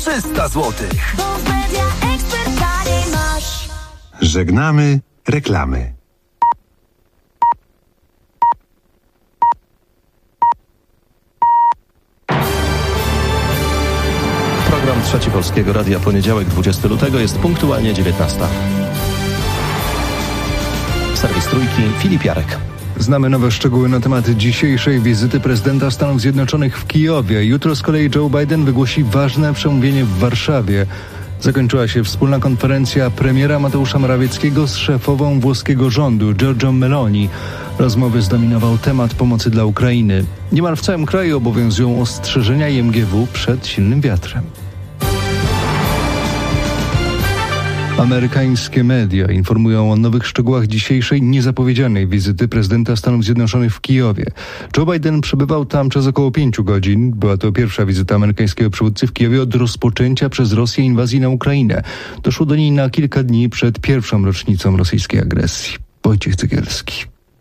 300 zł. Bo w Media Expert taniej masz. Żegnamy reklamy. Program Trzeci Polskiego Radia, poniedziałek 20 lutego, jest punktualnie 19. Serwis Trójki, Filip Jarek. Znamy nowe szczegóły na temat dzisiejszej wizyty prezydenta Stanów Zjednoczonych w Kijowie. Jutro z kolei Joe Biden wygłosi ważne przemówienie w Warszawie. Zakończyła się wspólna konferencja premiera Mateusza Morawieckiego z szefową włoskiego rządu, Giorgią Meloni. Rozmowy zdominował temat pomocy dla Ukrainy. Niemal w całym kraju obowiązują ostrzeżenia IMGW przed silnym wiatrem. Amerykańskie media informują o nowych szczegółach dzisiejszej niezapowiedzianej wizyty prezydenta Stanów Zjednoczonych w Kijowie. Joe Biden przebywał tam przez około 5 godzin. Była to pierwsza wizyta amerykańskiego przywódcy w Kijowie od rozpoczęcia przez Rosję inwazji na Ukrainę. Doszło do niej na kilka dni przed pierwszą rocznicą rosyjskiej agresji. Wojciech Cegielski.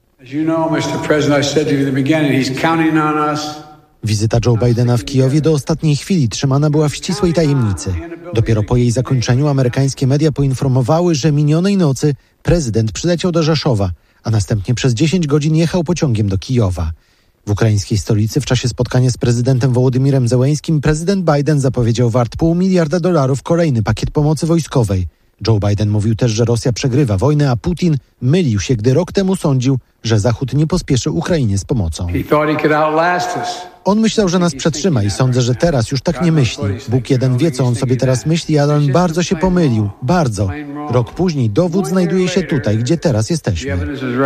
Wizyta Joe Bidena w Kijowie do ostatniej chwili trzymana była w ścisłej tajemnicy. Dopiero po jej zakończeniu amerykańskie media poinformowały, że minionej nocy prezydent przyleciał do Rzeszowa, a następnie przez 10 godzin jechał pociągiem do Kijowa. W ukraińskiej stolicy w czasie spotkania z prezydentem Wołodymyrem Zełeńskim prezydent Biden zapowiedział wart $500 miliona kolejny pakiet pomocy wojskowej. Joe Biden mówił też, że Rosja przegrywa wojnę, a Putin mylił się, gdy rok temu sądził, że Zachód nie pospieszy Ukrainie z pomocą. On myślał, że nas przetrzyma i sądzę, że teraz już tak nie myśli. Bóg jeden wie, co on sobie teraz myśli, ale on bardzo się pomylił. Bardzo. Rok później dowód znajduje się tutaj, gdzie teraz jesteśmy.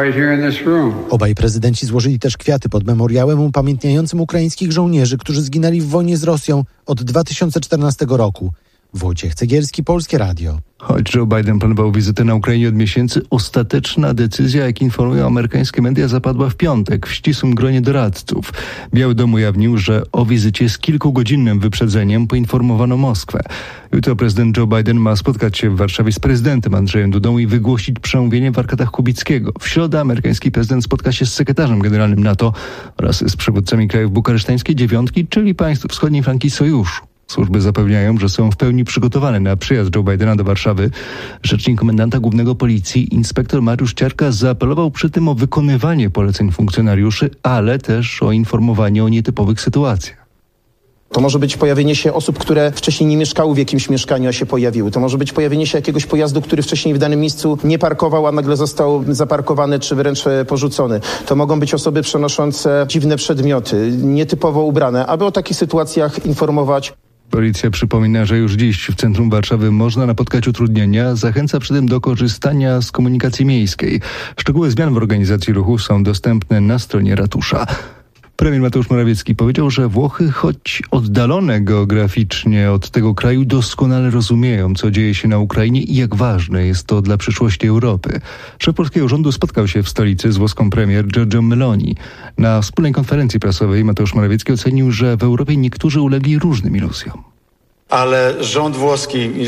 Obaj prezydenci złożyli też kwiaty pod memoriałem upamiętniającym ukraińskich żołnierzy, którzy zginęli w wojnie z Rosją od 2014 roku. Wojciech Cegielski, Polskie Radio. Choć Joe Biden planował wizytę na Ukrainie od miesięcy, ostateczna decyzja, jak informują amerykańskie media, zapadła w piątek w ścisłym gronie doradców. Biały Dom ujawnił, że o wizycie z kilkugodzinnym wyprzedzeniem poinformowano Moskwę. Jutro prezydent Joe Biden ma spotkać się w Warszawie z prezydentem Andrzejem Dudą i wygłosić przemówienie w Arkadach Kubickiego. W środę amerykański prezydent spotka się z sekretarzem generalnym NATO oraz z przywódcami krajów bukaresztańskiej dziewiątki, czyli państw wschodniej flanki sojuszu. Służby zapewniają, że są w pełni przygotowane na przyjazd Joe Bidena do Warszawy. Rzecznik komendanta głównego policji, inspektor Mariusz Ciarka, zaapelował przy tym o wykonywanie poleceń funkcjonariuszy, ale też o informowanie o nietypowych sytuacjach. To może być pojawienie się osób, które wcześniej nie mieszkały w jakimś mieszkaniu, a się pojawiły. To może być pojawienie się jakiegoś pojazdu, który wcześniej w danym miejscu nie parkował, a nagle został zaparkowany czy wręcz porzucony. To mogą być osoby przenoszące dziwne przedmioty, nietypowo ubrane, aby o takich sytuacjach informować. Policja przypomina, że już dziś w centrum Warszawy można napotkać utrudnienia. Zachęca przy tym do korzystania z komunikacji miejskiej. Szczegóły zmian w organizacji ruchu są dostępne na stronie ratusza. Premier Mateusz Morawiecki powiedział, że Włochy, choć oddalone geograficznie od tego kraju, doskonale rozumieją, co dzieje się na Ukrainie i jak ważne jest to dla przyszłości Europy. Szef polskiego rządu spotkał się w stolicy z włoską premier Giorgią Meloni. Na wspólnej konferencji prasowej Mateusz Morawiecki ocenił, że w Europie niektórzy ulegli różnym iluzjom. Ale rząd włoski i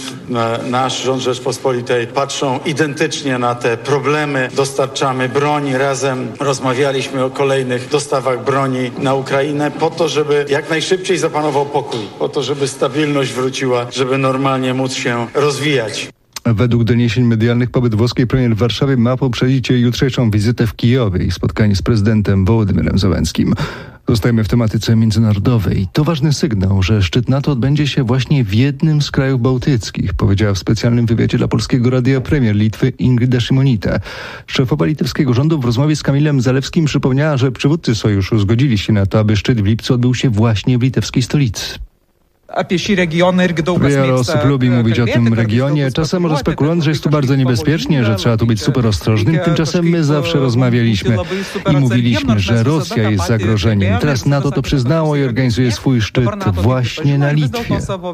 nasz rząd Rzeczpospolitej patrzą identycznie na te problemy. Dostarczamy broni, razem rozmawialiśmy o kolejnych dostawach broni na Ukrainę po to, żeby jak najszybciej zapanował pokój, po to, żeby stabilność wróciła, żeby normalnie móc się rozwijać. Według doniesień medialnych pobyt włoskiej premier w Warszawie ma poprzedzić jej jutrzejszą wizytę w Kijowie i spotkanie z prezydentem Wołodymyrem Zełeńskim. Zostajemy w tematyce międzynarodowej. To ważny sygnał, że szczyt NATO odbędzie się właśnie w jednym z krajów bałtyckich, powiedziała w specjalnym wywiadzie dla Polskiego Radia premier Litwy Ingrida Šimonytė. Szefowa litewskiego rządu w rozmowie z Kamilem Zalewskim przypomniała, że przywódcy sojuszu zgodzili się na to, aby szczyt w lipcu odbył się właśnie w litewskiej stolicy. Wiele osób lubi mówić o tym regionie, czasem może spekulując, że jest tu bardzo niebezpiecznie, że trzeba tu być super ostrożnym. Tymczasem my zawsze rozmawialiśmy i mówiliśmy, że Rosja jest zagrożeniem. Teraz NATO to przyznało i organizuje swój szczyt właśnie na Litwie.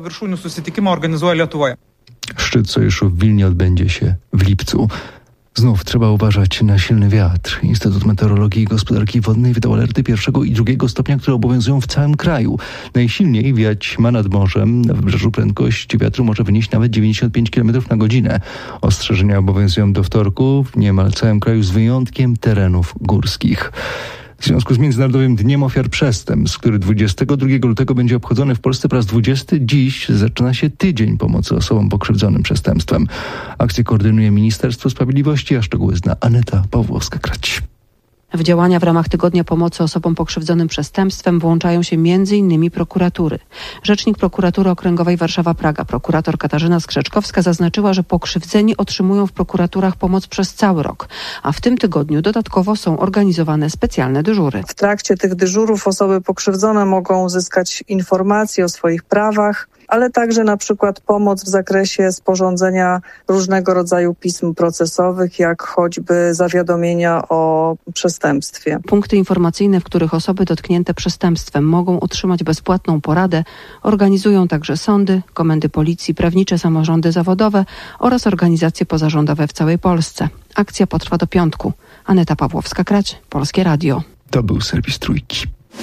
Szczyt sojuszu w Wilnie odbędzie się w lipcu. Znów trzeba uważać na silny wiatr. Instytut Meteorologii i Gospodarki Wodnej wydał alerty 1. i 2. stopnia, które obowiązują w całym kraju. Najsilniej wiać ma nad morzem. Na wybrzeżu prędkość wiatru może wynieść nawet 95 km na godzinę. Ostrzeżenia obowiązują do wtorku w niemal całym kraju z wyjątkiem terenów górskich. W związku z Międzynarodowym Dniem Ofiar Przestępstw, który 22 lutego będzie obchodzony w Polsce po raz 20, dziś zaczyna się Tydzień Pomocy Osobom Pokrzywdzonym Przestępstwem. Akcję koordynuje Ministerstwo Sprawiedliwości, a szczegóły zna Aneta Pawłowska-Krać. W działania w ramach Tygodnia Pomocy Osobom Pokrzywdzonym Przestępstwem włączają się m.in. prokuratury. Rzecznik Prokuratury Okręgowej Warszawa-Praga, prokurator Katarzyna Skrzeczkowska, zaznaczyła, że pokrzywdzeni otrzymują w prokuraturach pomoc przez cały rok, a w tym tygodniu dodatkowo są organizowane specjalne dyżury. W trakcie tych dyżurów osoby pokrzywdzone mogą uzyskać informacje o swoich prawach, ale także na przykład pomoc w zakresie sporządzenia różnego rodzaju pism procesowych, jak choćby zawiadomienia o przestępstwie. Punkty informacyjne, w których osoby dotknięte przestępstwem mogą otrzymać bezpłatną poradę, organizują także sądy, komendy policji, prawnicze samorządy zawodowe oraz organizacje pozarządowe w całej Polsce. Akcja potrwa do piątku. Aneta Pawłowska-Krać, Polskie Radio. To był serwis Trójki.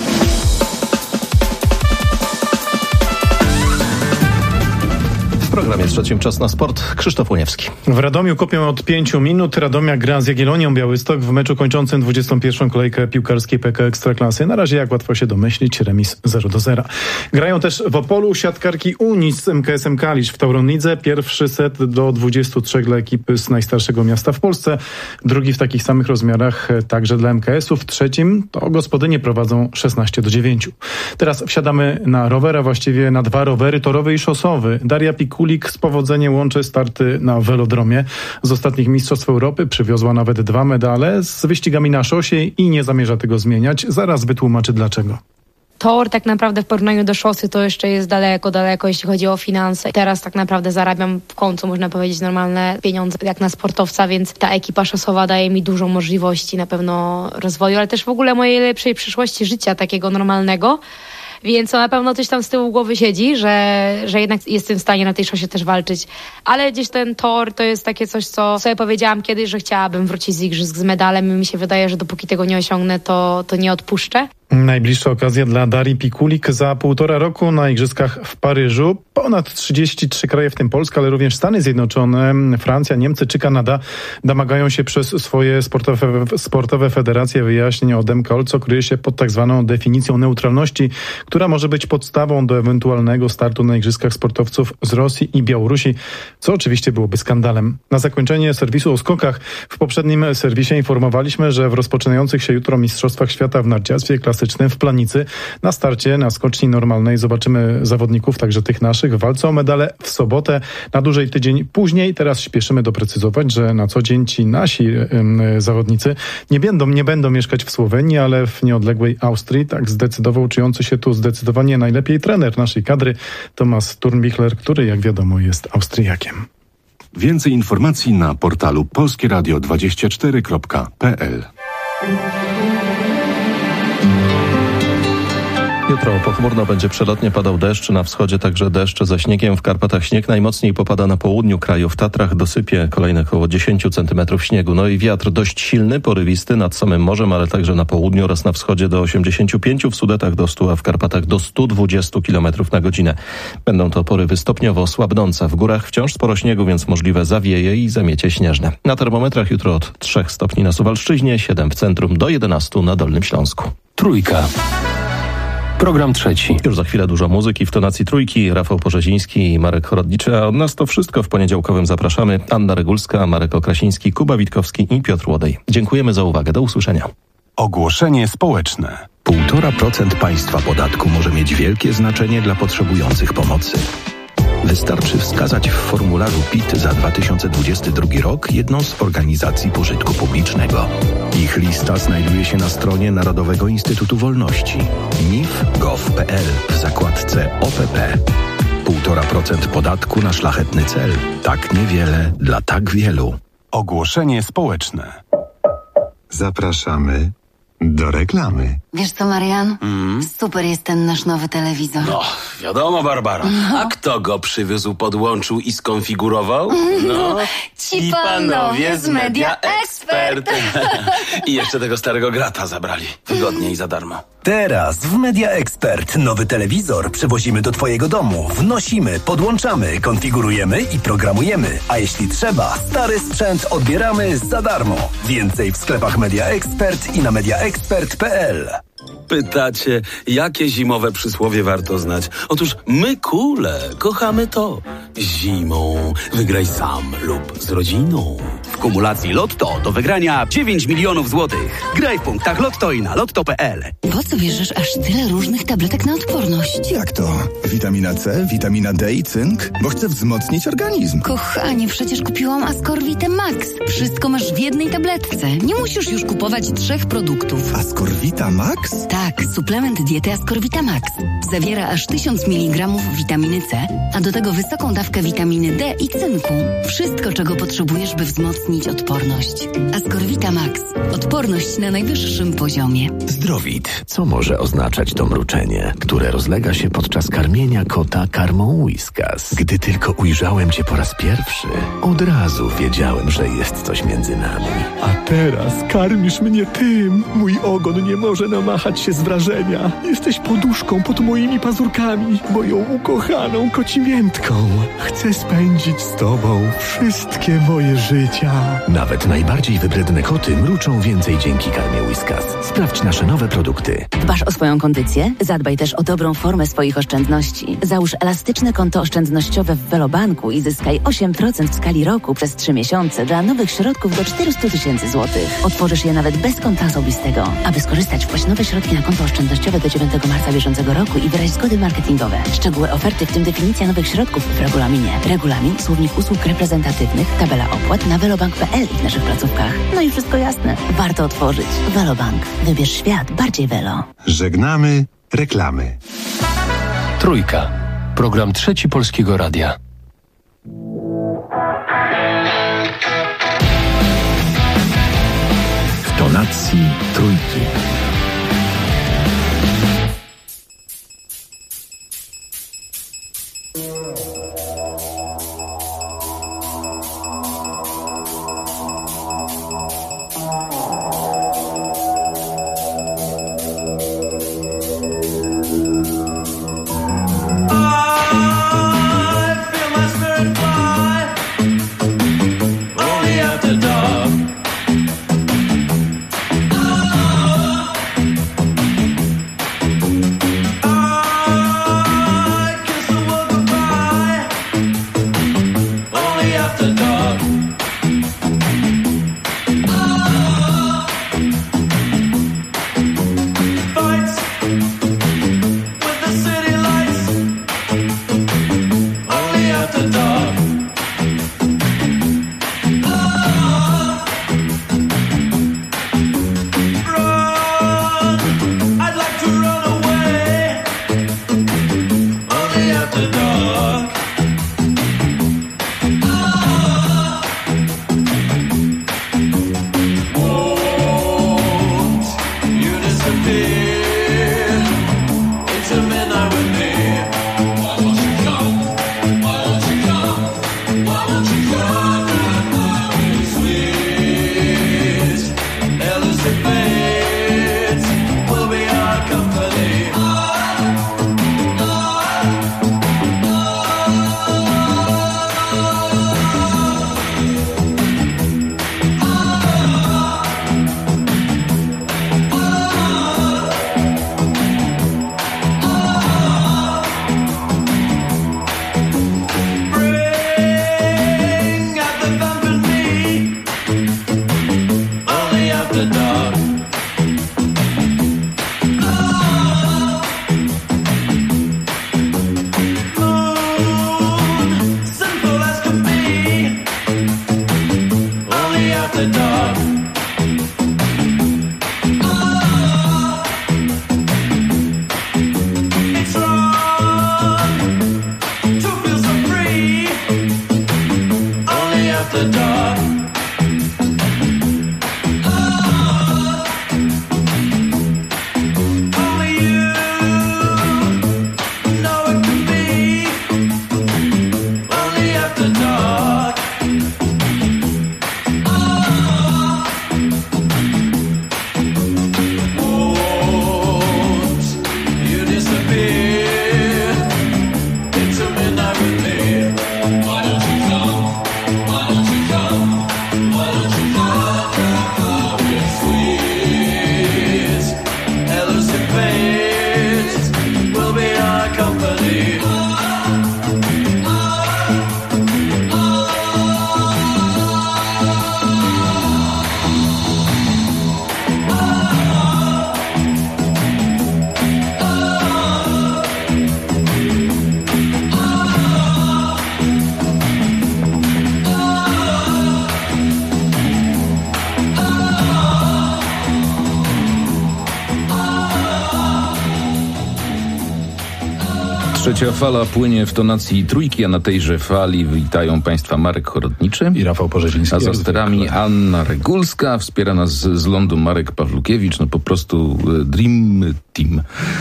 W programie trzecim czas na sport. Krzysztof Łoniewski. W Radomiu kopią od 5 minut. Radomia gra z Jagiellonią Białystok w meczu kończącym 21. kolejkę piłkarskiej PK Ekstraklasy. Na razie, jak łatwo się domyślić, remis 0-0. Grają też w Opolu siatkarki Unii z MKS-em Kalisz w Tauronidze. Pierwszy set do 23 dla ekipy z najstarszego miasta w Polsce. Drugi w takich samych rozmiarach także dla MKS-u. W trzecim to gospodynie prowadzą 16-9. Teraz wsiadamy na rower, a właściwie na 2 rowery, torowy i szosowy. Daria Pikulik z powodzeniem łączy starty na velodromie. Z ostatnich Mistrzostw Europy przywiozła nawet 2 medale z wyścigami na szosie i nie zamierza tego zmieniać. Zaraz wytłumaczy dlaczego. Tor tak naprawdę w porównaniu do szosy to jeszcze jest daleko, jeśli chodzi o finanse. Teraz tak naprawdę zarabiam w końcu, można powiedzieć, normalne pieniądze jak na sportowca, więc ta ekipa szosowa daje mi dużo możliwości na pewno rozwoju, ale też w ogóle mojej lepszej przyszłości życia takiego normalnego. Więc to na pewno coś tam z tyłu głowy siedzi, że jednak jestem w stanie na tej szosie też walczyć. Ale gdzieś ten tor to jest takie coś, co sobie powiedziałam kiedyś, że chciałabym wrócić z igrzysk z medalem i mi się wydaje, że dopóki tego nie osiągnę, to nie odpuszczę. Najbliższa okazja dla Darii Pikulik za 1,5 roku na igrzyskach w Paryżu. Ponad 33 kraje, w tym Polska, ale również Stany Zjednoczone, Francja, Niemcy czy Kanada domagają się przez swoje sportowe federacje wyjaśnień od MKOL, co kryje się pod tak zwaną definicją neutralności, która może być podstawą do ewentualnego startu na igrzyskach sportowców z Rosji i Białorusi, co oczywiście byłoby skandalem. Na zakończenie serwisu o skokach. W poprzednim serwisie informowaliśmy, że w rozpoczynających się jutro Mistrzostwach Świata w narciarstwie klasycznym w Planicy na starcie na skoczni normalnej zobaczymy zawodników, także tych naszych, w walce o medale w sobotę, na dłużej tydzień później. Teraz śpieszymy doprecyzować, że na co dzień ci nasi zawodnicy nie będą mieszkać w Słowenii, ale w nieodległej Austrii. Tak zdecydował czujący się tu zdecydowanie najlepiej trener naszej kadry, Thomas Turnbichler, który, jak wiadomo, jest Austriakiem. Więcej informacji na portalu polskieradio24.pl. Jutro pochmurno, będzie przelotnie padał deszcz, na wschodzie także deszcz ze śniegiem, w Karpatach śnieg, najmocniej popada na południu kraju, w Tatrach dosypie kolejne około 10 cm śniegu. No i wiatr dość silny, porywisty nad samym morzem, ale także na południu oraz na wschodzie do 85, w Sudetach do 100, a w Karpatach do 120 km na godzinę. Będą to porywy stopniowo słabnące. W górach wciąż sporo śniegu, więc możliwe zawieje i zamiecie śnieżne. Na termometrach jutro od 3 stopni na Suwalszczyźnie, 7 w centrum, do 11 na Dolnym Śląsku. Trójka. Program trzeci. Już za chwilę dużo muzyki w tonacji Trójki. Rafał Porzeziński i Marek Chorodniczy, a od nas to wszystko w poniedziałkowym zapraszamy. Anna Regulska, Marek Okrasiński, Kuba Witkowski i Piotr Łodej. Dziękujemy za uwagę. Do usłyszenia. Ogłoszenie społeczne. 1,5% państwa podatku może mieć wielkie znaczenie dla potrzebujących pomocy. Wystarczy wskazać w formularzu PIT za 2022 rok jedną z organizacji pożytku publicznego. Ich lista znajduje się na stronie Narodowego Instytutu Wolności mif.gov.pl w zakładce OPP. 1,5% podatku na szlachetny cel. Tak niewiele dla tak wielu. Ogłoszenie społeczne. Zapraszamy do reklamy. Wiesz co, Marian? Super jest ten nasz nowy telewizor. No, wiadomo, Barbara. A kto go przywiózł, podłączył i skonfigurował? No, ci panowie z Media Expert. I jeszcze tego starego grata zabrali. Wygodnie i za darmo. Teraz w Media Expert nowy telewizor przywozimy do twojego domu. Wnosimy, podłączamy, konfigurujemy i programujemy. A jeśli trzeba, stary sprzęt odbieramy za darmo. Więcej w sklepach Media Expert i na mediaexpert.pl. Pytacie, jakie zimowe przysłowie warto znać? Otóż my kule kochamy to. Zimą wygraj sam lub z rodziną. W kumulacji Lotto do wygrania 9 milionów złotych. Graj w punktach Lotto i na lotto.pl. Po co bierzesz aż tyle różnych tabletek na odporność? Jak to? Witamina C, witamina D i cynk? Bo chcę wzmocnić organizm. Kochanie, przecież kupiłam Ascorvitę Max. Wszystko masz w jednej tabletce. Nie musisz już kupować 3 produktów. Ascorvita Max? Tak, suplement diety Ascorvita Max. Zawiera aż 1000 mg witaminy C, a do tego wysoką dawkę witaminy D i cynku. Wszystko, czego potrzebujesz, by wzmocnić odporność. Ascorvita Max. Odporność na najwyższym poziomie. Zdrowit. Co może oznaczać to mruczenie, które rozlega się podczas karmienia kota karmą Whiskas? Gdy tylko ujrzałem cię po raz pierwszy, od razu wiedziałem, że jest coś między nami. A teraz karmisz mnie tym. Mój ogon nie może namachać się z wrażenia. Jesteś poduszką pod moimi pazurkami, moją ukochaną kocimiętką. Chcę spędzić z tobą wszystkie moje życia. Nawet najbardziej wybredne koty mruczą więcej dzięki karmie Whiskas. Sprawdź nasze nowe produkty. Dbasz o swoją kondycję? Zadbaj też o dobrą formę swoich oszczędności. Załóż elastyczne konto oszczędnościowe w Velobanku i zyskaj 8% w skali roku przez 3 miesiące dla nowych środków do 400 000 złotych. Otworzysz je nawet bez konta osobistego. Aby skorzystać, wpłać nowe środki na konto oszczędnościowe do 9 marca bieżącego roku i wyraź zgody marketingowe. Szczegóły oferty, w tym definicja nowych środków w regulaminie. Regulamin, słownik usług reprezentatywnych, tabela opłat na velobank.pl i w naszych placówkach. No i wszystko jasne. Warto otworzyć. Velobank. Wybierz świat bardziej Velo. Żegnamy reklamy. Trójka. Program Trzeci Polskiego Radia. W tonacji Trójki. Trzecia fala płynie w tonacji trójki, a na tejże fali witają Państwa Marek Chorodniczy i Rafał Porzeziński. A za sterami Anna Regulska. Wspiera nas z lądu Marek Pawlukiewicz. No po prostu Dream Team.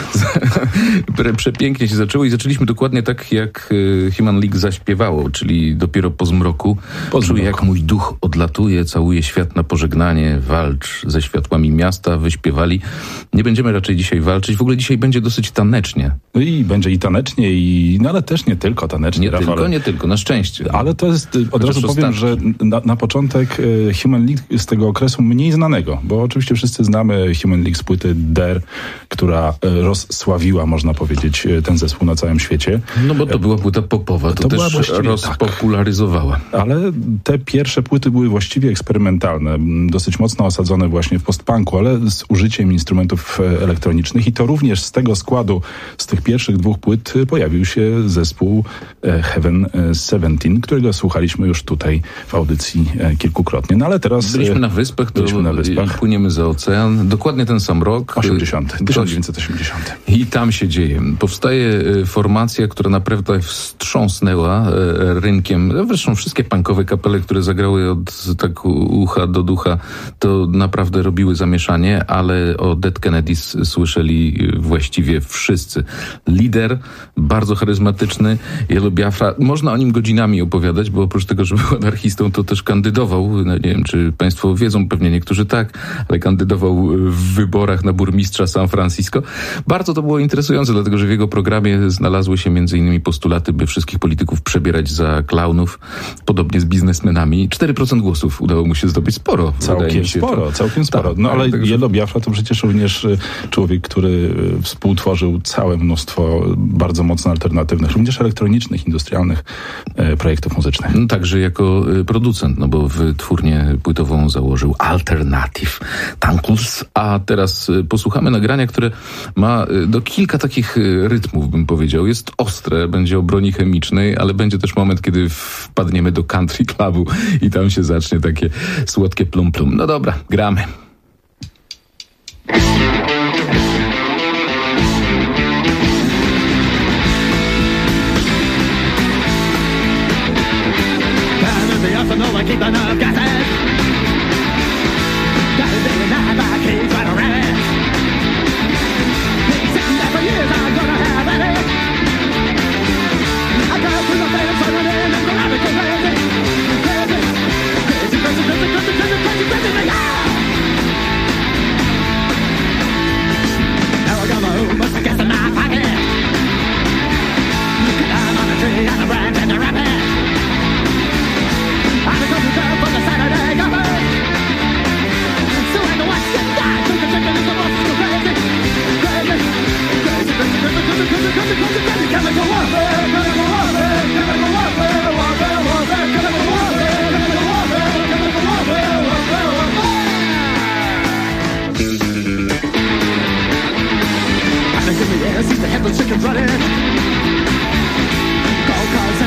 Przepięknie się zaczęło i zaczęliśmy dokładnie tak, jak Human League zaśpiewało, czyli dopiero po zmroku. Czuję, jak mój duch odlatuje, całuje świat na pożegnanie, walcz ze światłami miasta, wyśpiewali. Nie będziemy raczej dzisiaj walczyć. W ogóle dzisiaj będzie dosyć tanecznie. No i będzie i tanecznie, no ale też nie tylko tanecznie, Rafał. Nie tylko, na szczęście. Ale to jest, od razu powiem, że na początek Human League z tego okresu mniej znanego, bo oczywiście wszyscy znamy Human League z płyty Der, która rozsławiła, można powiedzieć, ten zespół na całym świecie. No bo to była płyta popowa, to też rozpopularyzowała. Tak. Ale te pierwsze płyty były właściwie eksperymentalne, dosyć mocno osadzone właśnie w postpunku, ale z użyciem instrumentów elektronicznych i to również z tego składu, z tych pierwszych dwóch płyt pojawił się zespół Heaven 17, którego słuchaliśmy już tutaj w audycji kilkukrotnie. No ale teraz... Byliśmy na Wyspach, płyniemy za ocean. Dokładnie ten sam rok. 1980. I tam się dzieje. Powstaje formacja, która naprawdę wstrząsnęła rynkiem. Zresztą wszystkie punkowe kapele, które zagrały od tak ucha do ducha, to naprawdę robiły zamieszanie, ale o Dead Kennedys słyszeli właściwie wszyscy. Lider, bardzo charyzmatyczny, Yellow Biafra. Można o nim godzinami opowiadać, bo oprócz tego, że był anarchistą, to też kandydował. No, nie wiem, czy państwo wiedzą, pewnie niektórzy tak, ale kandydował w wyborach na burmistrza San Francisco. Bardzo to było interesujące, dlatego że w jego programie znalazły się m.in. postulaty, by wszystkich polityków przebierać za klaunów, podobnie z biznesmenami. 4% głosów udało mu się zdobyć. Sporo. Całkiem sporo. Tak, no ale Yellow Biafra to przecież również człowiek, który współtworzył całe mnóstwo bardzo mocno alternatywnych, również elektronicznych, industrialnych projektów muzycznych. No, także jako producent, no bo wytwórnię płytową założył Alternative Tankles, a teraz posłuchamy nagrania, które ma kilka takich rytmów, bym powiedział. Jest ostre, będzie o broni chemicznej, ale będzie też moment, kiedy wpadniemy do country clubu i tam się zacznie takie słodkie plum plum. No dobra, gramy. Chickens running. Call cars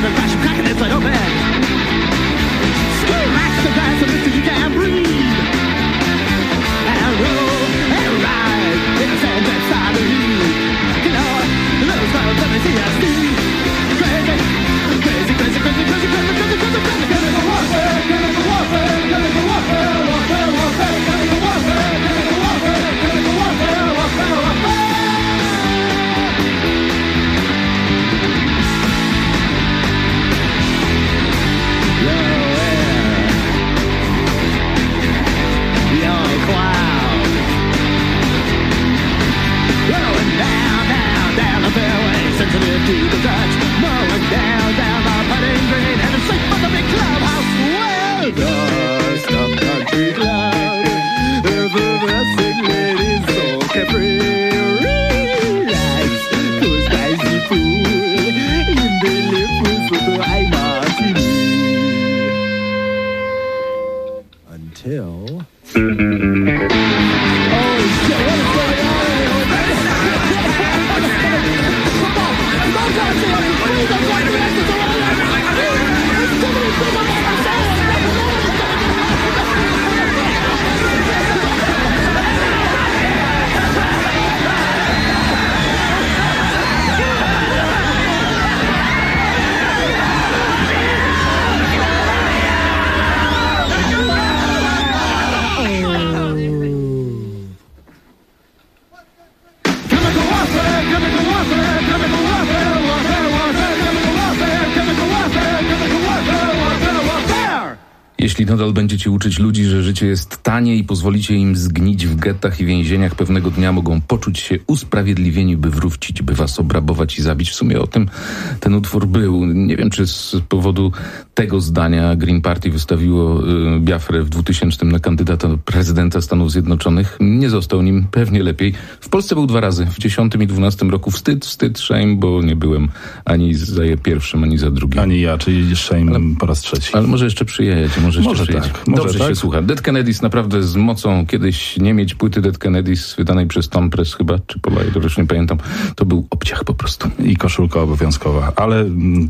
Jeśli nadal będziecie uczyć ludzi, że życie jest tanie i pozwolicie im zgnić w gettach i więzieniach, pewnego dnia mogą poczuć się usprawiedliwieni, by wrócić, by was obrabować i zabić. W sumie o tym ten utwór był. Nie wiem, czy z powodu tego zdania Green Party wystawiło Biafrę w 2000 na kandydata do prezydenta Stanów Zjednoczonych. Nie został nim, pewnie lepiej. W Polsce był 2 razy, w 10 i 12 roku. Wstyd, shame, bo nie byłem ani za pierwszym, ani za drugim. Ani ja, czyli shame po raz trzeci. Ale może jeszcze przyjedzie, może tak. Dobrze się słucha. Dead Kennedys naprawdę z mocą. Kiedyś nie mieć płyty Dead Kennedys wydanej przez Tom Press chyba, czy Polydor, już nie pamiętam. To był obciach po prostu. I koszulka obowiązkowa. Ale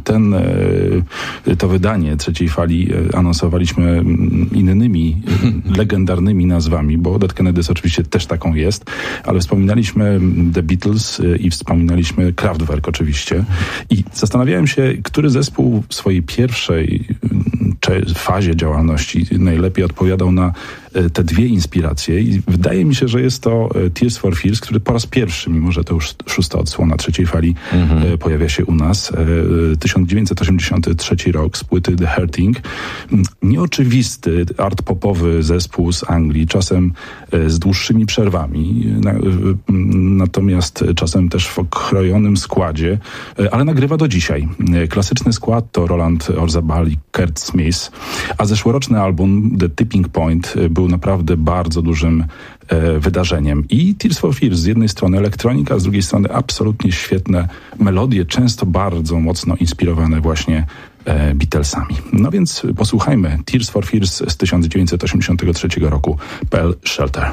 to wydanie trzeciej fali anonsowaliśmy innymi legendarnymi nazwami, bo Dead Kennedys oczywiście też taką jest, ale wspominaliśmy The Beatles i wspominaliśmy Kraftwerk oczywiście. I zastanawiałem się, który zespół w swojej pierwszej fazie działalności najlepiej odpowiadał na te dwie inspiracje i wydaje mi się, że jest to Tears for Fears, który po raz pierwszy, mimo że to już 6. odsłona trzeciej fali, pojawia się u nas. 1983 rok z płyty The Hurting. Nieoczywisty art-popowy zespół z Anglii, czasem z dłuższymi przerwami, natomiast czasem też w okrojonym składzie, ale nagrywa do dzisiaj. Klasyczny skład to Roland Orzabal i Kurt Smith, a zeszłoroczny album The Tipping Point był naprawdę bardzo dużym wydarzeniem. I Tears for Fears z jednej strony elektronika, z drugiej strony absolutnie świetne melodie, często bardzo mocno inspirowane właśnie Beatlesami. No więc posłuchajmy Tears for Fears z 1983 roku, Pearl Shelter.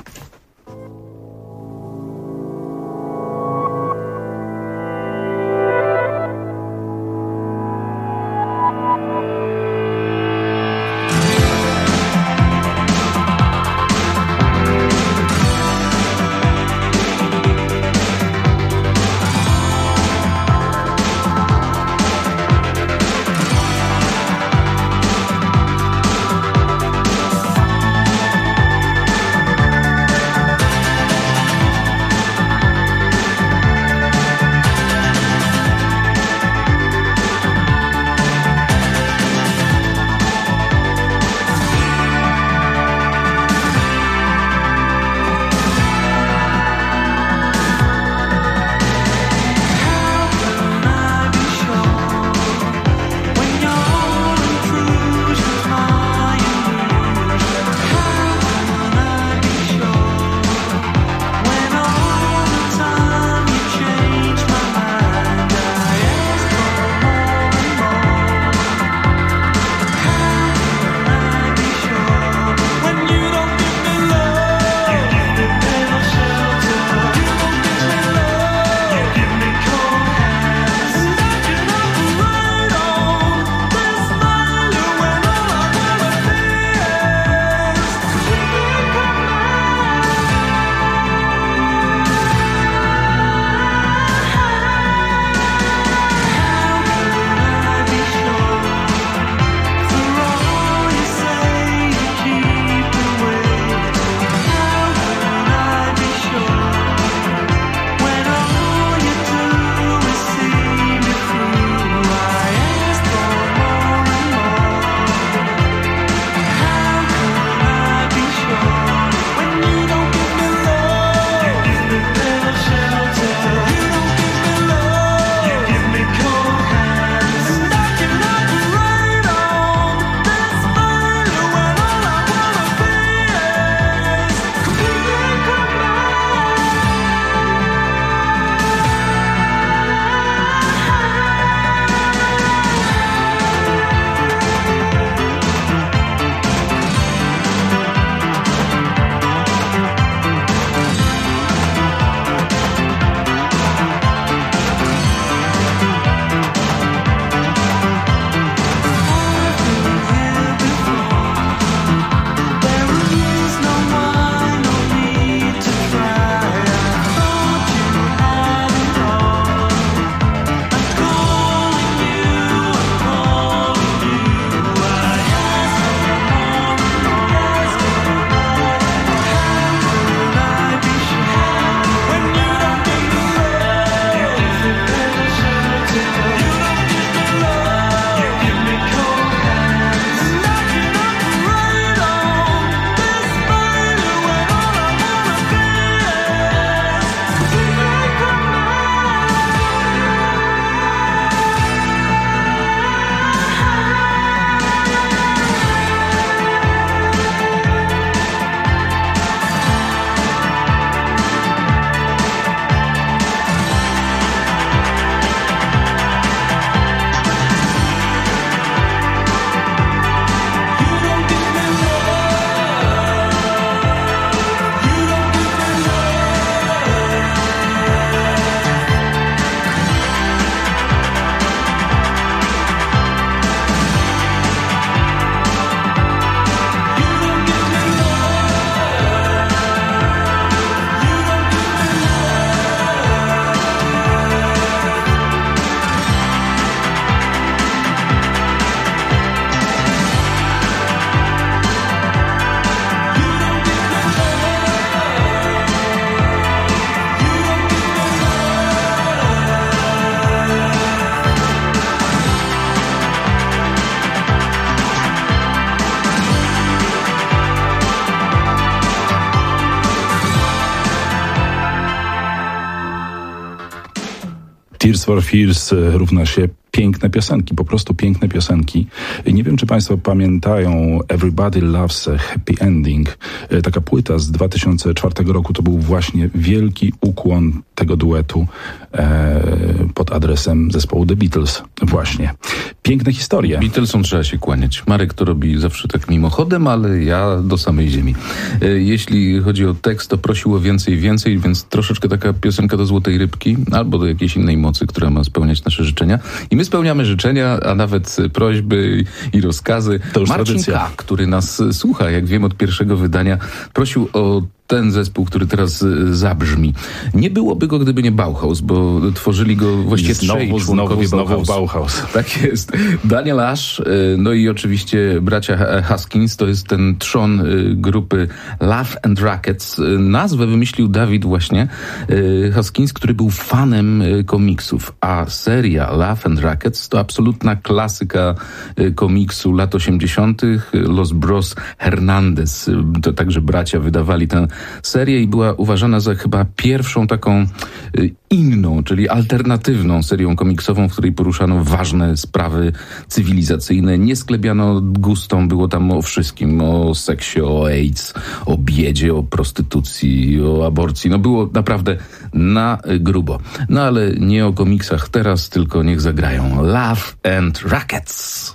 Tears for Fears równa się piękne piosenki, po prostu piękne piosenki. Nie wiem, czy Państwo pamiętają Everybody Loves a Happy Ending. Taka płyta z 2004 roku to był właśnie wielki ukłon tego duetu pod adresem zespołu The Beatles. Właśnie. Piękne historie. Beatlesom trzeba się kłaniać. Marek to robi zawsze tak mimochodem, ale ja do samej ziemi. Jeśli chodzi o tekst, to prosił o więcej, więc troszeczkę taka piosenka do Złotej Rybki albo do jakiejś innej mocy, która ma spełniać nasze życzenia. I my spełniamy życzenia, a nawet prośby i rozkazy. To już Marcin tradycja. K., który nas słucha, jak wiem, od pierwszego wydania, prosił o ten zespół, który teraz zabrzmi. Nie byłoby go, gdyby nie Bauhaus, bo tworzyli go właściwie trzej członkowie znowu Bauhaus. Tak jest. Daniel Ash, no i oczywiście bracia Haskins, to jest ten trzon grupy Laugh and Rackets. Nazwę wymyślił Dawid właśnie Haskins, który był fanem komiksów, a seria Laugh and Rackets to absolutna klasyka komiksu lat 80. Los Bros Hernandez, to także bracia wydawali tę serię i była uważana za chyba pierwszą taką inną, czyli alternatywną serią komiksową, w której poruszano ważne sprawy cywilizacyjne. Nie sklebiano gustą, było tam o wszystkim, o seksie, o AIDS, o biedzie, o prostytucji, o aborcji. No było naprawdę na grubo. No ale nie o komiksach teraz, tylko niech zagrają Laugh and Rackets.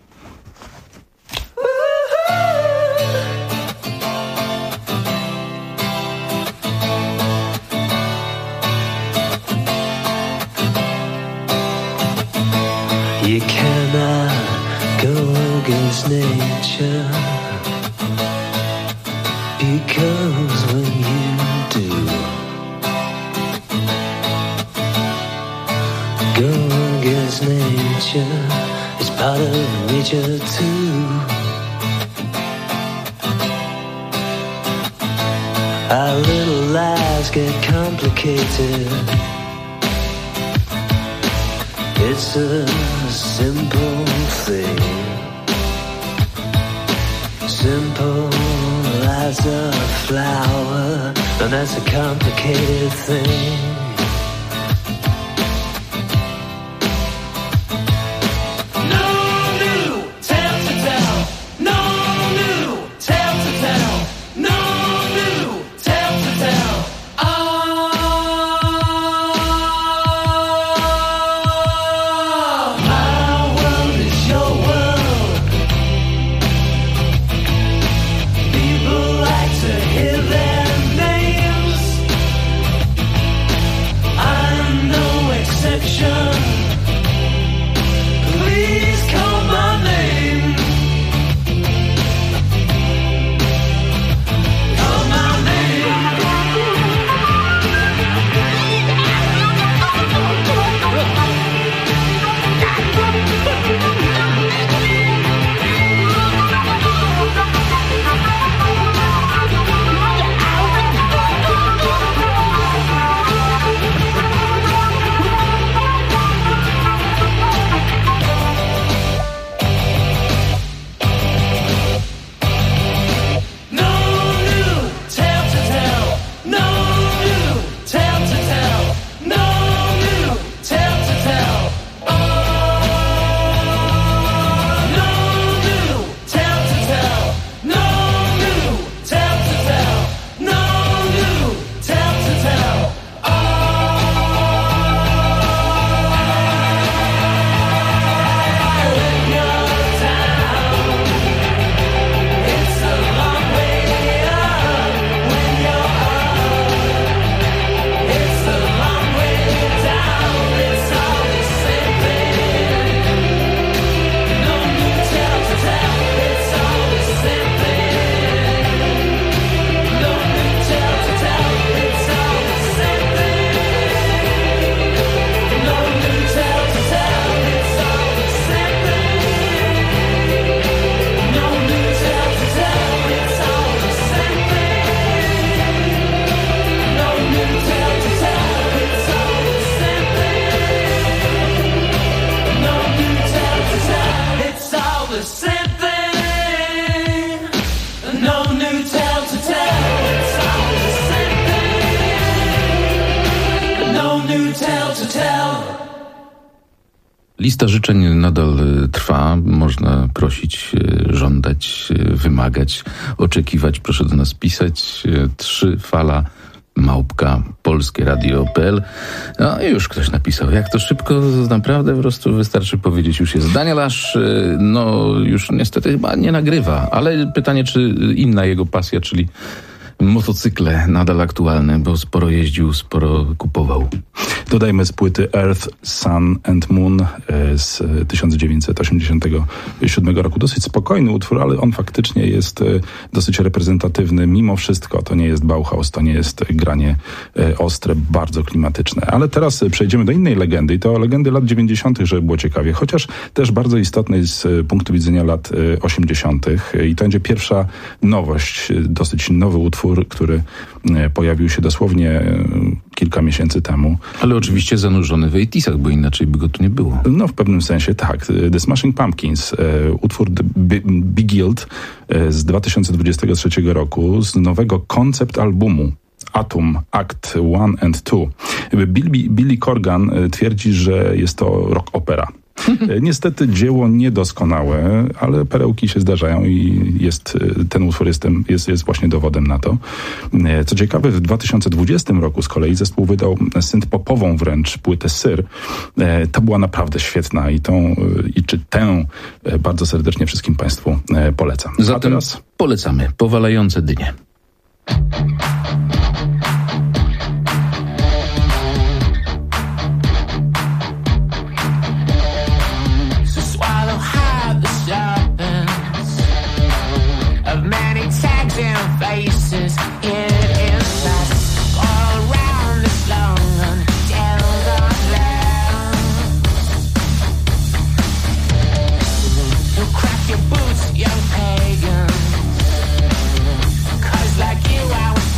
You cannot go against nature, because when you do, go against nature, it's part of nature too. Our little lives get complicated. It's a simple thing, simple as a flower, and that's a complicated thing. Lista życzeń nadal trwa. Można prosić, żądać, wymagać, oczekiwać. Proszę do nas pisać. 3fala@polskieradio.pl. No i już ktoś napisał. Jak to szybko, naprawdę po prostu wystarczy powiedzieć, już jest. Daniel Asz, już niestety chyba nie nagrywa, ale pytanie, czy inna jego pasja, czyli motocykle nadal aktualne, bo sporo jeździł, sporo kupował. Dodajmy z płyty Earth, Sun and Moon z 1987 roku. Dosyć spokojny utwór, ale on faktycznie jest dosyć reprezentatywny. Mimo wszystko to nie jest Bauhaus, to nie jest granie ostre, bardzo klimatyczne. Ale teraz przejdziemy do innej legendy i to legendy lat 90., żeby było ciekawie, chociaż też bardzo istotnej z punktu widzenia lat 80. I to będzie pierwsza nowość, dosyć nowy utwór, który pojawił się dosłownie kilka miesięcy temu. Ale oczywiście zanurzony w 80'sach, bo inaczej by go tu nie było. No w pewnym sensie tak. The Smashing Pumpkins, utwór Be Guilt z 2023 roku, z nowego koncept albumu Atom Act 1 and 2. Billy Corgan twierdzi, że jest to rock opera. Niestety dzieło niedoskonałe, ale perełki się zdarzają i ten utwór jest właśnie dowodem na to. Co ciekawe, w 2020 roku z kolei zespół wydał synth-popową wręcz płytę Syr. Ta była naprawdę świetna i tę bardzo serdecznie wszystkim Państwu polecam. Zatem teraz polecamy Powalające dynie. Like you, I was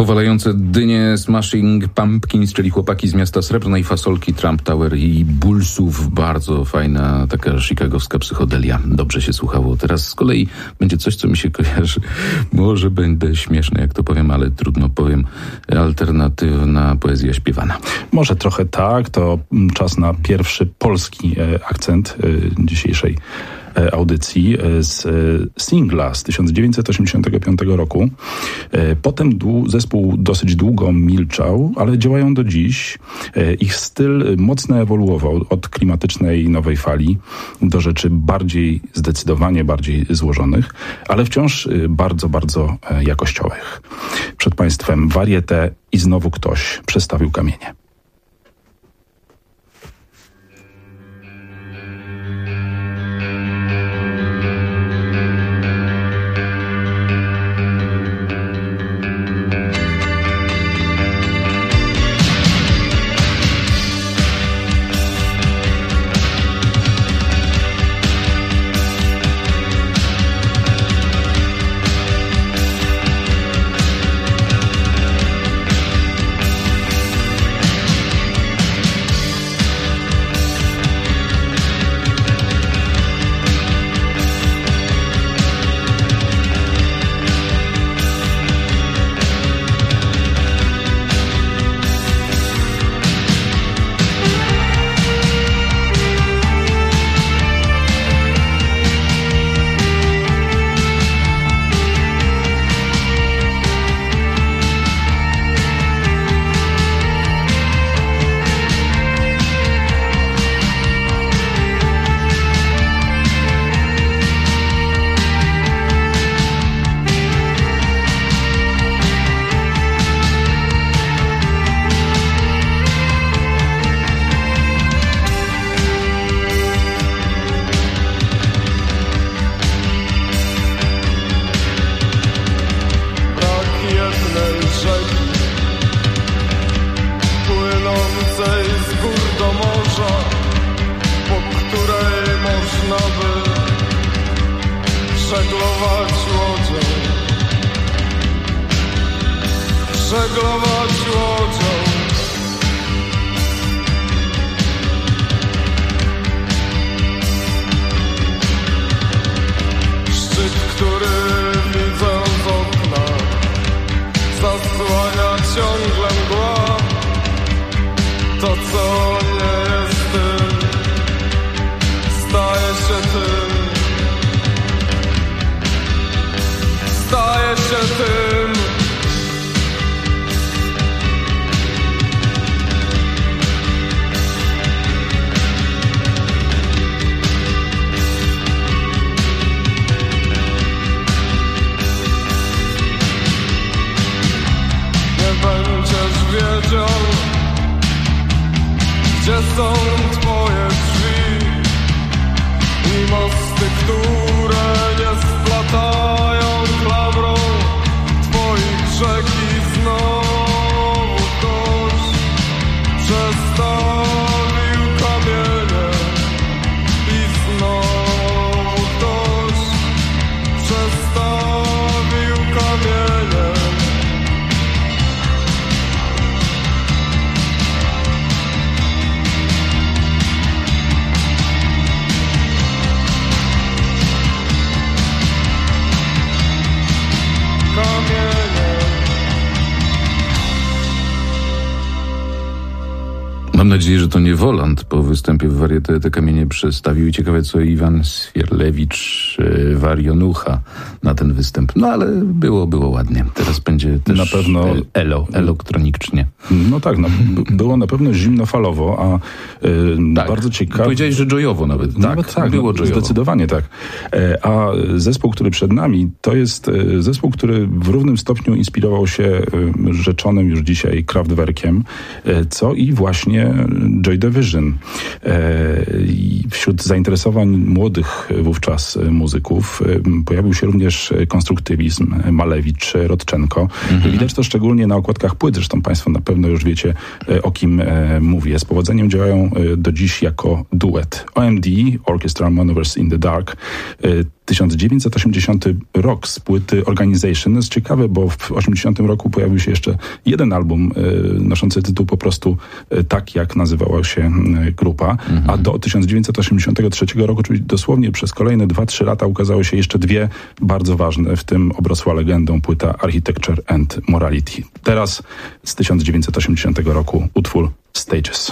Powalające dynie Smashing Pumpkins, czyli chłopaki z miasta Srebrnej Fasolki, Trump Tower i Bullsów. Bardzo fajna, taka chicagowska psychodelia. Dobrze się słuchało. Teraz z kolei będzie coś, co mi się kojarzy. Może będę śmieszny, jak to powiem, ale trudno powiem. Alternatywna poezja śpiewana. Może trochę tak. To czas na pierwszy polski akcent dzisiejszej audycji z singla z 1985 roku. Potem zespół dosyć długo milczał, ale działają do dziś. Ich styl mocno ewoluował od klimatycznej nowej fali do rzeczy zdecydowanie bardziej złożonych, ale wciąż bardzo, bardzo jakościowych. Przed Państwem Varieté i znowu ktoś przestawił kamienie. Mam nadzieję, że to nie Woland po występie w Varieté te kamienie przestawił. Ciekawe, co Iwan Swierlewicz, Warionucha na ten występ. No ale było ładnie. Teraz będzie też na pewno elektronicznie. No tak, było na pewno zimnofalowo, a tak, bardzo ciekawe. Powiedziałeś, że joyowo nawet. Nawet tak, było joyowo. Zdecydowanie tak. A zespół, który przed nami, to jest zespół, który w równym stopniu inspirował się rzeczonym już dzisiaj Kraftwerkiem, co i właśnie Joy Division. Wśród zainteresowań młodych wówczas muzyków pojawił się również konstruktywizm, Malewicz, Rodczenko. Widać to szczególnie na okładkach płyt, zresztą Państwo na pewno już wiecie, o kim mówię. Z powodzeniem działają do dziś jako duet. OMD, Orchestral Maneuvers in the Dark, 1980 rok z płyty Organization jest ciekawy, bo w 80 roku pojawił się jeszcze jeden album noszący tytuł po prostu tak, jak nazywała się grupa, a do 1983 roku, czyli dosłownie przez kolejne 2-3 lata ukazały się jeszcze dwie bardzo ważne, w tym obrosła legendą płyta Architecture and Morality. Teraz z 1980 roku utwór Stages.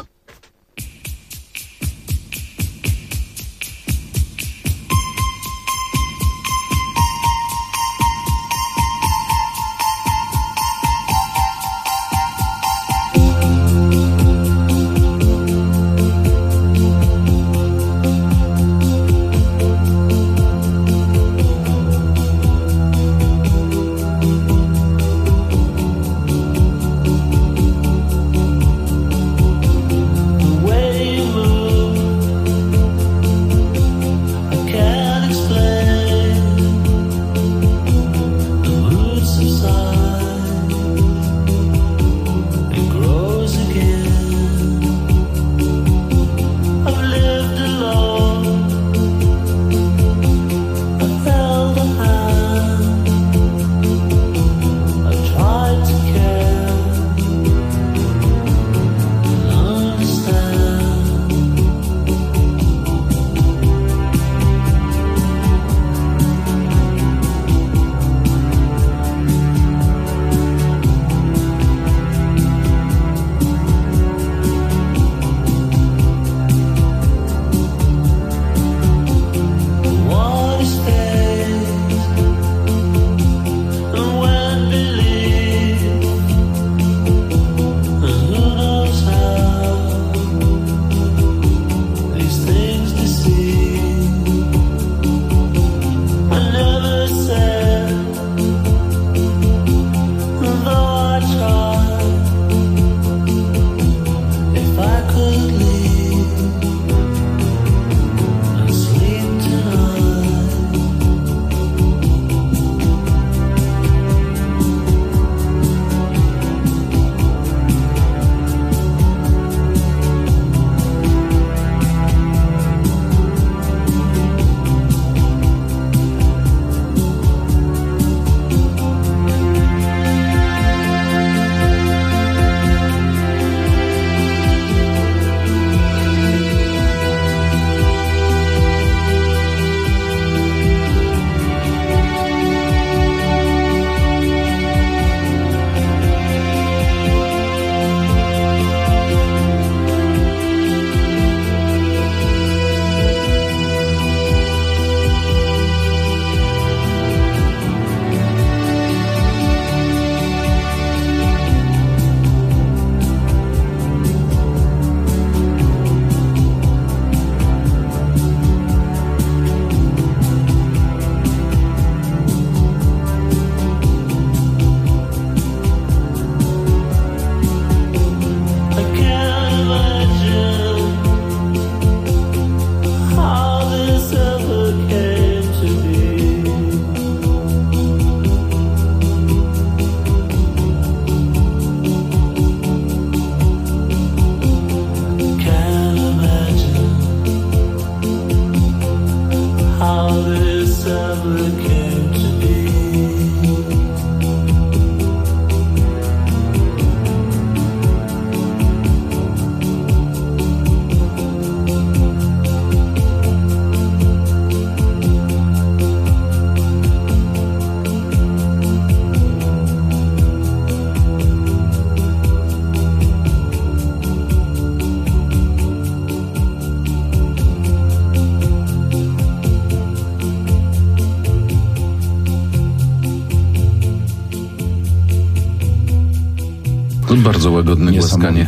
Bardzo łagodne głaskanie.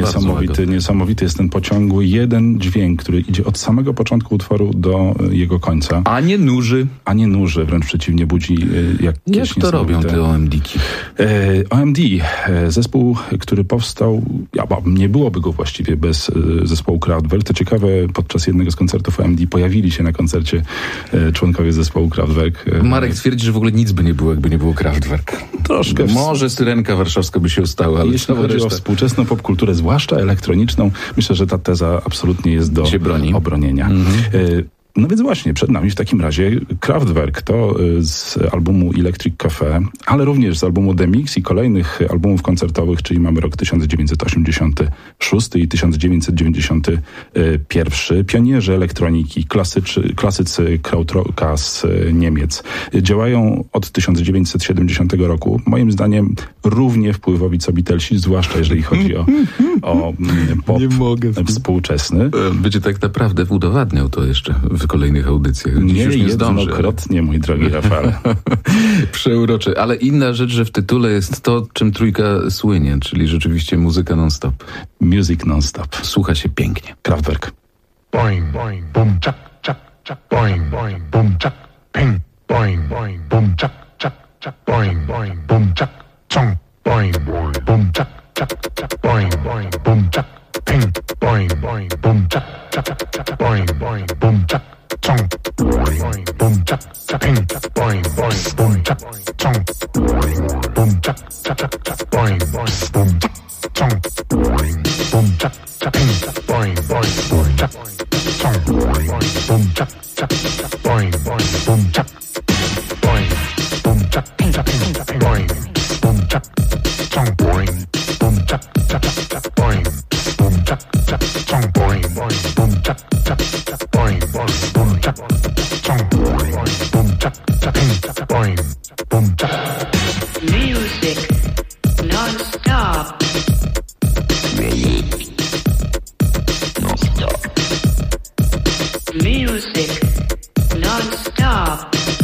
Niesamowity jest ten pociągły jeden dźwięk, który idzie od samego początku utworu do jego końca. A nie nuży. Wręcz przeciwnie, budzi Jak to robią te OMD-ki? OMD, zespół, który powstał, nie byłoby go właściwie bez zespołu Kraftwerk. To ciekawe, podczas jednego z koncertów OMD pojawili się na koncercie członkowie zespołu Kraftwerk. Marek twierdzi, że w ogóle nic by nie było, jakby nie było Kraftwerk. Troszkę. Może Syrenka Warszawska by się ustała, ale jeśli chodzi o współczesną popkulturę, zwłaszcza elektroniczną, myślę, że ta teza absolutnie jest do obronienia. No więc właśnie, przed nami w takim razie Kraftwerk, to z albumu Electric Cafe, ale również z albumu The Mix i kolejnych albumów koncertowych, czyli mamy rok 1986 i 1991. Pionierzy elektroniki, klasycy krautrocka z Niemiec. Działają od 1970 roku. Moim zdaniem równie wpływowi co Beatlesi, zwłaszcza jeżeli chodzi o pop współczesny. Będzie tak naprawdę udowadniał to jeszcze w kolejnych audycjach. Niejednokrotnie, mój drogi Rafale. Przeurocze. Ale inna rzecz, że w tytule jest to, czym trójka słynie, czyli rzeczywiście muzyka non-stop. Music non-stop. Słucha się pięknie. Kraftwerk. Boing, boing, boom, chak, chak, chak, boing, boing, boom, chak, ping, boing, boing, boom, chak, chak, chak, boing, boing, boom, chak, chong, boing, boing, boom, chak, chak, chak, boing, boing, boom, chak, ping, boing, boing, boom, chak, chak, chak, boing, boing, boom, chak, chong, boing, boom, chak, chak, ping, boing, boing, boom, chak, chong, boom, chak, chak, chak, boing, boing, boom, chak, chong, boom, chak, chak, ping, boing, boing, boom, chak, chong, boom, chak, chak, chak, boing, boing, boom, chak, boing, boom, chak, ping, boing, boom, chak, chong, boing, boom, chak, chak, chak, boing, boom, chak, chak, chong, boing, boing, boom, chak, chak, chak, boing, boing, boom, chak, chong, boing, boom, chak, chak, ping, boing, boom, chak. Music non-stop. Music non-stop.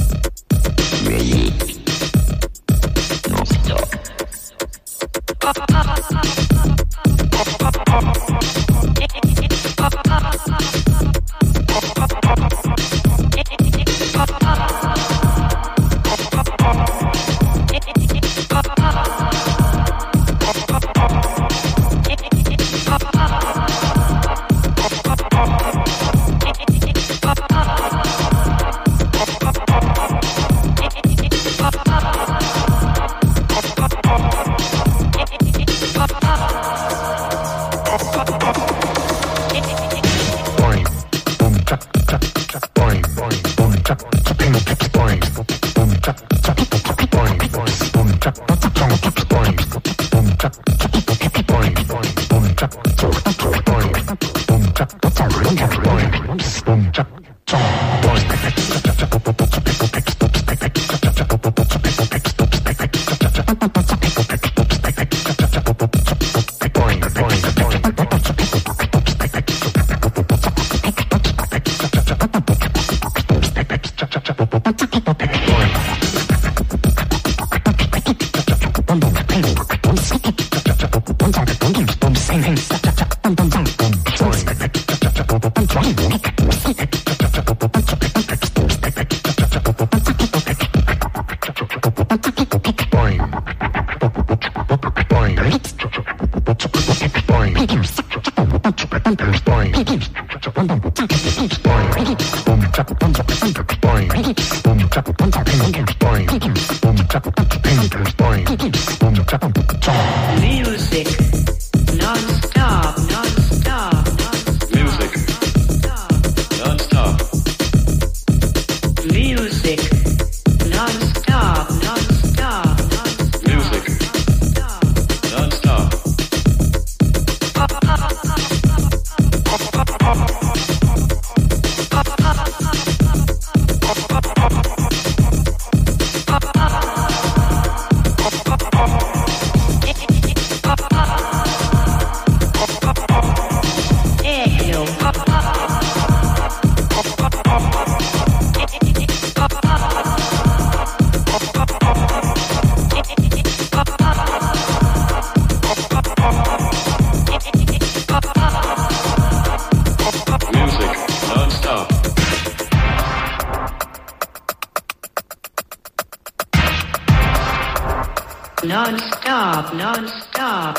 Non-stop, non-stop,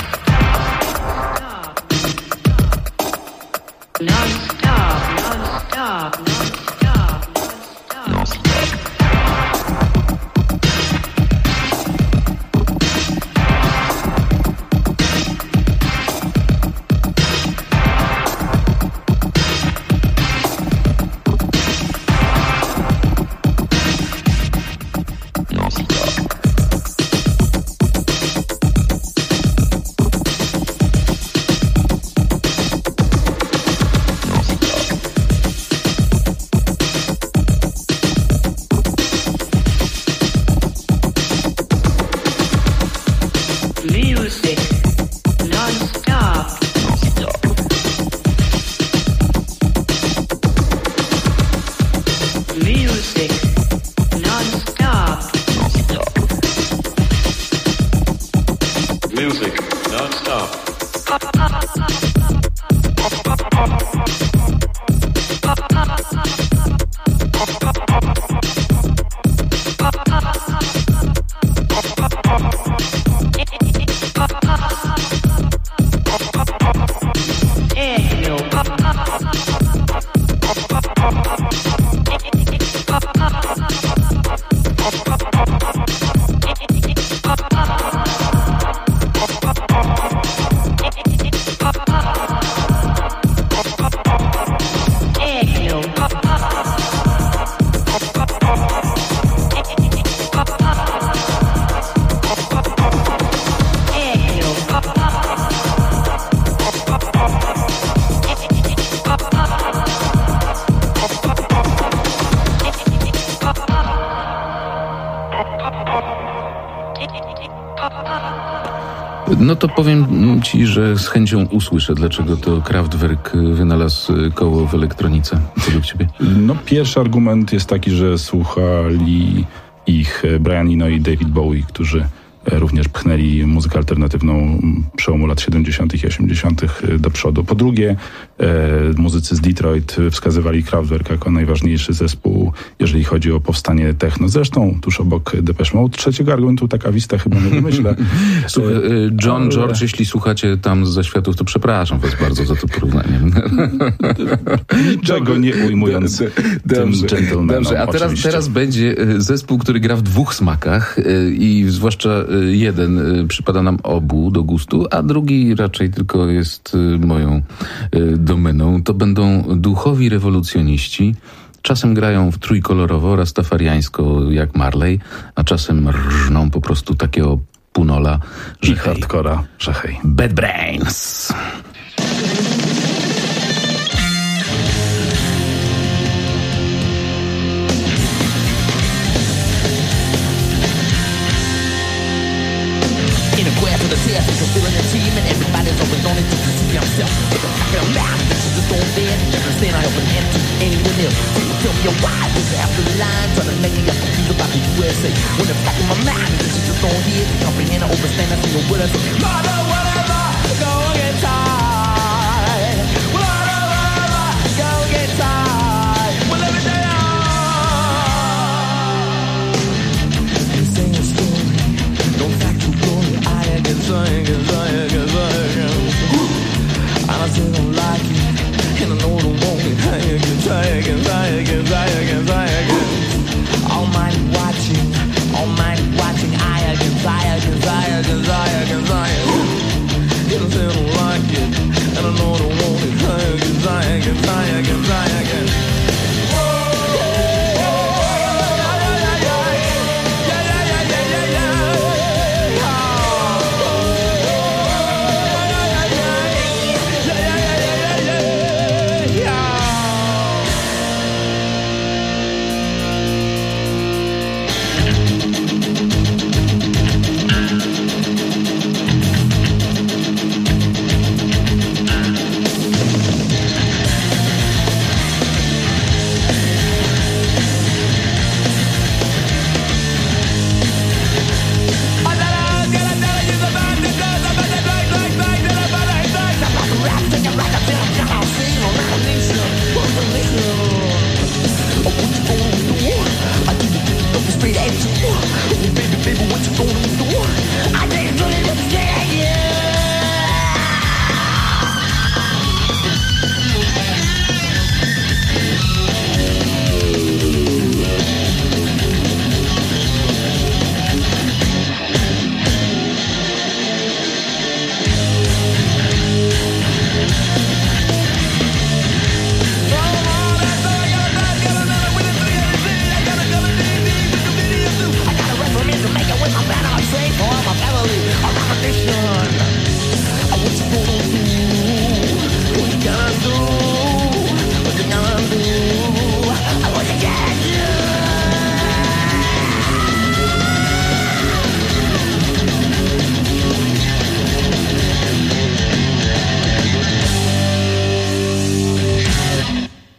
non-stop, non-stop, non-stop, non-stop, non-stop. Music non-stop. No to powiem ci, że z chęcią usłyszę, dlaczego to Kraftwerk wynalazł koło w elektronice. Według ciebie? No, pierwszy argument jest taki, że słuchali ich Brian Eno i David Bowie, którzy również pchnęli muzykę alternatywną przełomu lat 70. i 80. do przodu. Po drugie, muzycy z Detroit wskazywali Kraftwerk jako najważniejszy zespół, jeżeli chodzi o powstanie techno. Zresztą tuż obok Depeche Mode. Trzeciego argumentu taka wista chyba nie wymyślę. Słuchaj, John George, jeśli słuchacie tam z zaświatów, to przepraszam was bardzo za to porównanie. Niczego nie ujmując tym gentlemanom. Dobrze, a teraz będzie zespół, który gra w dwóch smakach i zwłaszcza jeden przypada nam obu do gustu, a drugi raczej tylko jest moją domeną. To będą duchowi rewolucjoniści. Czasem grają w trójkolorowo, rastafariańsko jak Marley, a czasem rżną po prostu takiego punola, że i hardcora, że hej. Bad Brains. To the test, it's fulfilling the team, and everybody's always on it just to see himself. But the fuck I'm loud, this is just on dead. Never saying I help an end to anyone else. Tell me why, this is after the line, trying to make me up confused about the USA. When the fuck in my mind, this is just on here. To comprehend, I overstand, I feel what I say. Mother, whatever, go get tired. Whatever, go get tired. Well, every day sing a story, don't fact to glory. I can sing, and I still don't like it, and I know I don't want it. I can try again. Almighty watching, I can try again. And I still don't like it, and I know I don't want it. I can try again.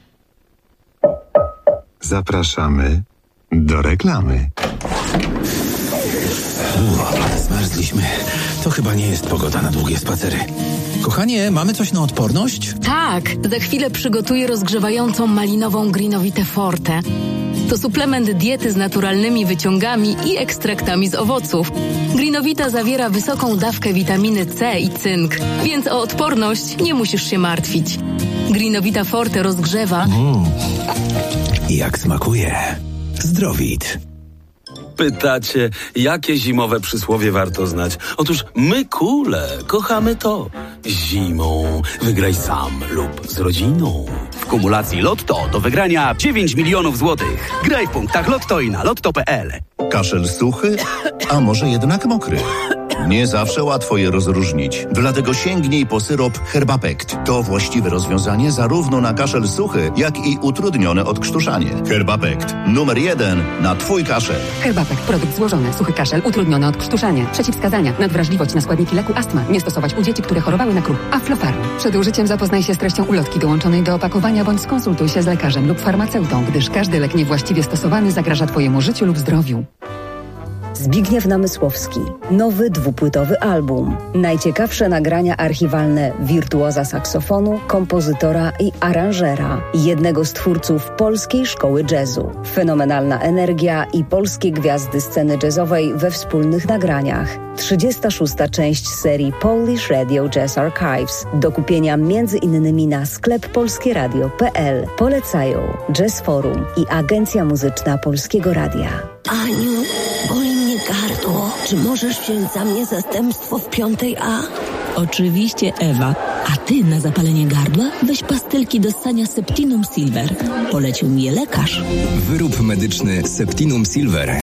Zapraszamy do reklamy. Zmarzliśmy. To chyba nie jest pogoda na długie spacery. Kochanie, mamy coś na odporność? Tak, za chwilę przygotuję rozgrzewającą malinową Greenowitę Forte. To suplement diety z naturalnymi wyciągami i ekstraktami z owoców. Greenowita zawiera wysoką dawkę witaminy C i cynk, więc o odporność nie musisz się martwić. Greenowita Forte rozgrzewa. Jak smakuje? Zdrowit. Pytacie, jakie zimowe przysłowie warto znać? Otóż my, kule, kochamy to. Zimą wygraj sam lub z rodziną. W kumulacji Lotto do wygrania 9 milionów złotych. Graj w punktach Lotto i na lotto.pl. Kaszel suchy, a może jednak mokry? Nie zawsze łatwo je rozróżnić, dlatego sięgnij po syrop Herbapekt. To właściwe rozwiązanie zarówno na kaszel suchy, jak i utrudnione odkrztuszanie. Herbapekt. Numer 1 na twój kaszel. Herbapekt. Produkt złożony. Suchy kaszel, utrudnione odkrztuszanie. Przeciwwskazania. Nadwrażliwość na składniki leku astma. Nie stosować u dzieci, które chorowały na kruch. Aflofarm. Przed użyciem zapoznaj się z treścią ulotki dołączonej do opakowania bądź skonsultuj się z lekarzem lub farmaceutą, gdyż każdy lek niewłaściwie stosowany zagraża twojemu życiu lub zdrowiu. Zbigniew Namysłowski. Nowy dwupłytowy album. Najciekawsze nagrania archiwalne wirtuoza saksofonu, kompozytora i aranżera. Jednego z twórców polskiej szkoły jazzu. Fenomenalna energia i polskie gwiazdy sceny jazzowej we wspólnych nagraniach. 36. część serii Polish Radio Jazz Archives. Do kupienia m.in. na sklep polskieradio.pl. Polecają Jazz Forum i Agencja Muzyczna Polskiego Radia. Aniu, boli mnie gardło. Czy możesz wziąć za mnie zastępstwo w 5A? Oczywiście, Ewa. A ty na zapalenie gardła weź pastylki do ssania Septinum Silver. Polecił mi je lekarz. Wyrób medyczny Septinum Silver